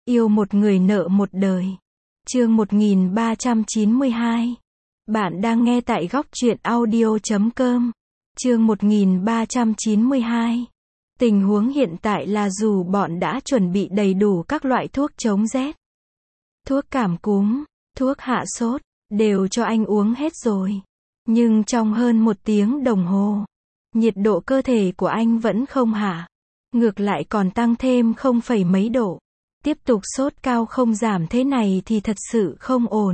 Yêu một người nợ một đời. Chương 1392. Bạn đang nghe tại góc truyện audio.com. Chương 1392. Tình huống hiện tại là dù bọn đã chuẩn bị đầy đủ các loại thuốc chống rét, thuốc cảm cúm, thuốc hạ sốt, đều cho anh uống hết rồi. Nhưng trong hơn 1 tiếng đồng hồ, nhiệt độ cơ thể của anh vẫn không hạ. Ngược lại còn tăng thêm không phẩy mấy độ. Tiếp tục sốt cao không giảm thế này thì thật sự không ổn.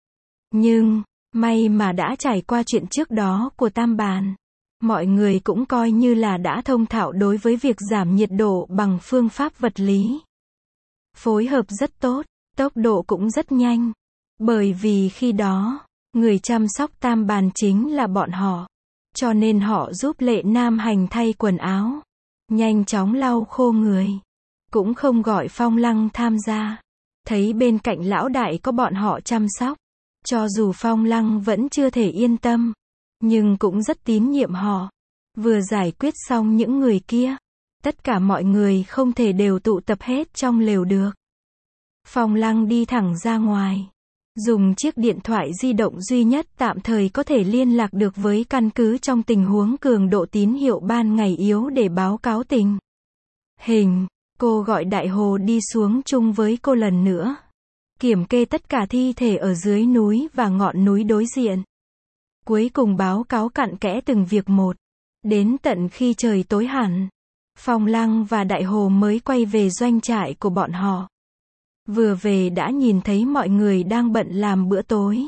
Nhưng, may mà đã trải qua chuyện trước đó của Tam Bàn. Mọi người cũng coi như là đã thông thạo đối với việc giảm nhiệt độ bằng phương pháp vật lý. Phối hợp rất tốt, tốc độ cũng rất nhanh. Bởi vì khi đó, người chăm sóc Tam Bàn chính là bọn họ. Cho nên họ giúp Lệ Nam Hành thay quần áo, nhanh chóng lau khô người. Cũng không gọi Phong Lăng tham gia. Thấy bên cạnh lão đại có bọn họ chăm sóc, cho dù Phong Lăng vẫn chưa thể yên tâm, nhưng cũng rất tín nhiệm họ. Vừa giải quyết xong những người kia, tất cả mọi người không thể đều tụ tập hết trong lều được. Phong Lăng đi thẳng ra ngoài, dùng chiếc điện thoại di động duy nhất tạm thời có thể liên lạc được với căn cứ trong tình huống cường độ tín hiệu ban ngày yếu để báo cáo tình hình. Cô gọi Đại Hồ đi xuống chung với cô lần nữa, kiểm kê tất cả thi thể ở dưới núi và ngọn núi đối diện. Cuối cùng báo cáo cặn kẽ từng việc một. Đến tận khi trời tối hẳn, Phong Lăng và Đại Hồ mới quay về doanh trại của bọn họ. Vừa về đã nhìn thấy mọi người đang bận làm bữa tối.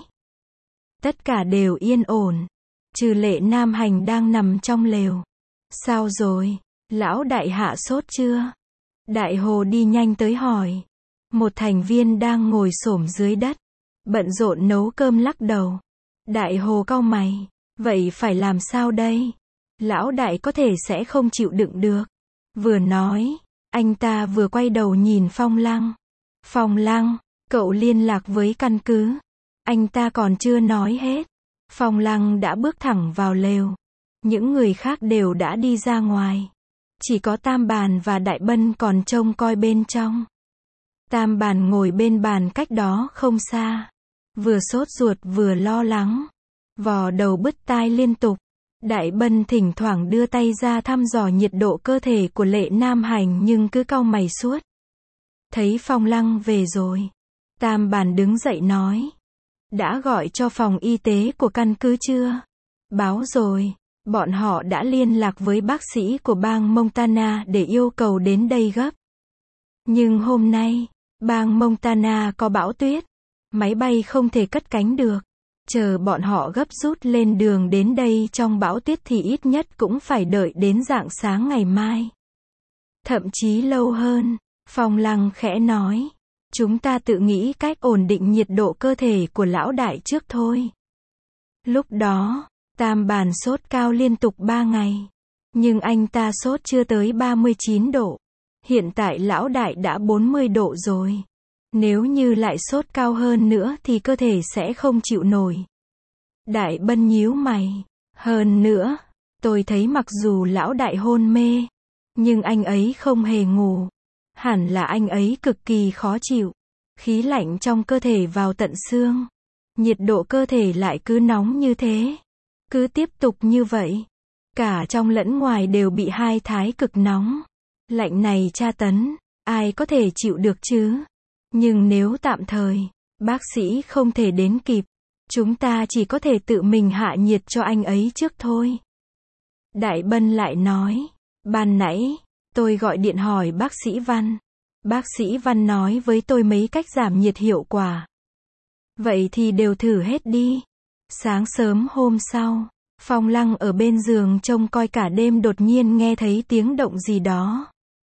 Tất cả đều yên ổn, trừ Lệ Nam Hành đang nằm trong lều. Sao rồi? Lão đại hạ sốt chưa? Đại Hồ đi nhanh tới hỏi. Một thành viên đang ngồi xổm dưới đất, bận rộn nấu cơm lắc đầu. Đại Hồ cau mày. Vậy phải làm sao đây? Lão đại có thể sẽ không chịu đựng được. Vừa nói, anh ta vừa quay đầu nhìn Phong Lăng. Phong Lăng, cậu liên lạc với căn cứ. Anh ta còn chưa nói hết. Phong Lăng đã bước thẳng vào lều. Những người khác đều đã đi ra ngoài. Chỉ có Tam Bàn và Đại Bân còn trông coi bên trong. Tam Bàn ngồi bên bàn cách đó không xa. Vừa sốt ruột vừa lo lắng. Vò đầu bứt tai liên tục. Đại Bân thỉnh thoảng đưa tay ra thăm dò nhiệt độ cơ thể của Lệ Nam Hành nhưng cứ cau mày suốt. Thấy Phong Lăng về rồi, Tam Bàn đứng dậy nói. Đã gọi cho phòng y tế của căn cứ chưa? Báo rồi. Bọn họ đã liên lạc với bác sĩ của bang Montana để yêu cầu đến đây gấp. Nhưng hôm nay, bang Montana có bão tuyết. Máy bay không thể cất cánh được. Chờ bọn họ gấp rút lên đường đến đây trong bão tuyết thì ít nhất cũng phải đợi đến rạng sáng ngày mai. Thậm chí lâu hơn, Phong Lăng khẽ nói. Chúng ta tự nghĩ cách ổn định nhiệt độ cơ thể của lão đại trước thôi. Lúc đó, Tam Bàn sốt cao liên tục 3 ngày. Nhưng anh ta sốt chưa tới 39 độ. Hiện tại lão đại đã 40 độ rồi. Nếu như lại sốt cao hơn nữa thì cơ thể sẽ không chịu nổi. Đại Bân nhíu mày. Hơn nữa, tôi thấy mặc dù lão đại hôn mê, nhưng anh ấy không hề ngủ. Hẳn là anh ấy cực kỳ khó chịu. Khí lạnh trong cơ thể vào tận xương. Nhiệt độ cơ thể lại cứ nóng như thế. Cứ tiếp tục như vậy, cả trong lẫn ngoài đều bị hai thái cực nóng. Lạnh này tra tấn, ai có thể chịu được chứ? Nhưng nếu tạm thời, bác sĩ không thể đến kịp, chúng ta chỉ có thể tự mình hạ nhiệt cho anh ấy trước thôi. Đại Bân lại nói, ban nãy, tôi gọi điện hỏi bác sĩ Văn. Bác sĩ Văn nói với tôi mấy cách giảm nhiệt hiệu quả. Vậy thì đều thử hết đi. Sáng sớm hôm sau, Phong Lăng ở bên giường trông coi cả đêm đột nhiên nghe thấy tiếng động gì đó.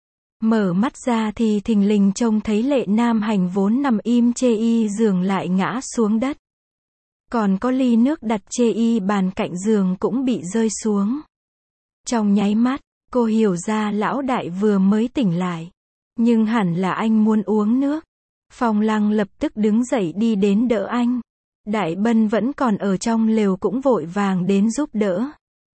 Mở mắt ra thì thình lình trông thấy Lệ Nam Hành vốn nằm im chê y giường lại ngã xuống đất. Còn có ly nước đặt chê y bàn cạnh giường cũng bị rơi xuống. Trong nháy mắt, cô hiểu ra lão đại vừa mới tỉnh lại. Nhưng hẳn là anh muốn uống nước. Phong Lăng lập tức đứng dậy đi đến đỡ anh. Đại Bân vẫn còn ở trong lều cũng vội vàng đến giúp đỡ.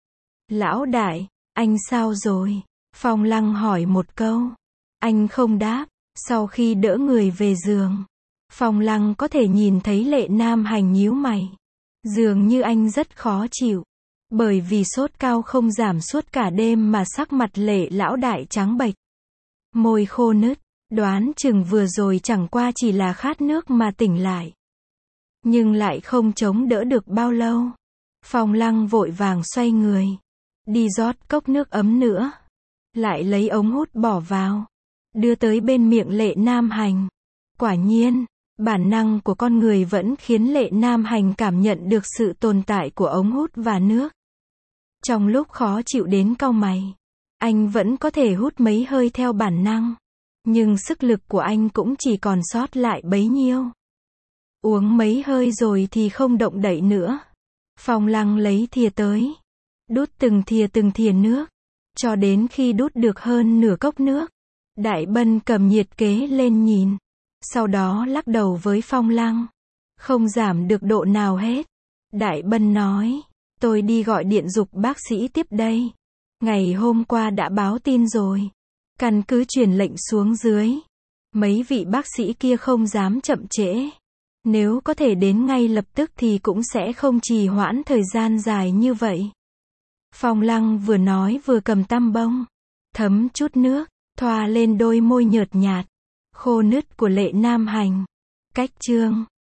Lão đại, anh sao rồi? Phong Lăng hỏi một câu. Anh không đáp, Sau khi đỡ người về giường, Phong Lăng có thể nhìn thấy Lệ Nam Hành nhíu mày. Dường như anh rất khó chịu. Bởi vì sốt cao không giảm suốt cả đêm mà sắc mặt Lệ lão đại trắng bệch. Môi khô nứt, đoán chừng vừa rồi chẳng qua chỉ là khát nước mà tỉnh lại. Nhưng lại không chống đỡ được bao lâu. Phong Lăng vội vàng xoay người. Đi rót cốc nước ấm nữa. Lại lấy ống hút bỏ vào. Đưa tới bên miệng Lệ Nam Hành. Quả nhiên, bản năng của con người vẫn khiến Lệ Nam Hành cảm nhận được sự tồn tại của ống hút và nước. Trong lúc khó chịu đến cau mày, anh vẫn có thể hút mấy hơi theo bản năng. Nhưng sức lực của anh cũng chỉ còn sót lại bấy nhiêu. Uống mấy hơi rồi thì không động đậy nữa. Phong Lăng lấy thìa tới. Đút từng thìa nước. Cho đến khi đút được hơn nửa cốc nước. Đại Bân cầm nhiệt kế lên nhìn. Sau đó lắc đầu với Phong Lăng. Không giảm được độ nào hết. Đại Bân nói. Tôi đi gọi điện giục bác sĩ tiếp đây. Ngày hôm qua đã báo tin rồi. Căn cứ truyền lệnh xuống dưới. Mấy vị bác sĩ kia không dám chậm trễ. Nếu có thể đến ngay lập tức thì cũng sẽ không trì hoãn thời gian dài như vậy. Phong Lăng vừa nói vừa cầm tăm bông. Thấm chút nước, thoa lên đôi môi nhợt nhạt. Khô nứt của Lệ Nam Hành. Cách chương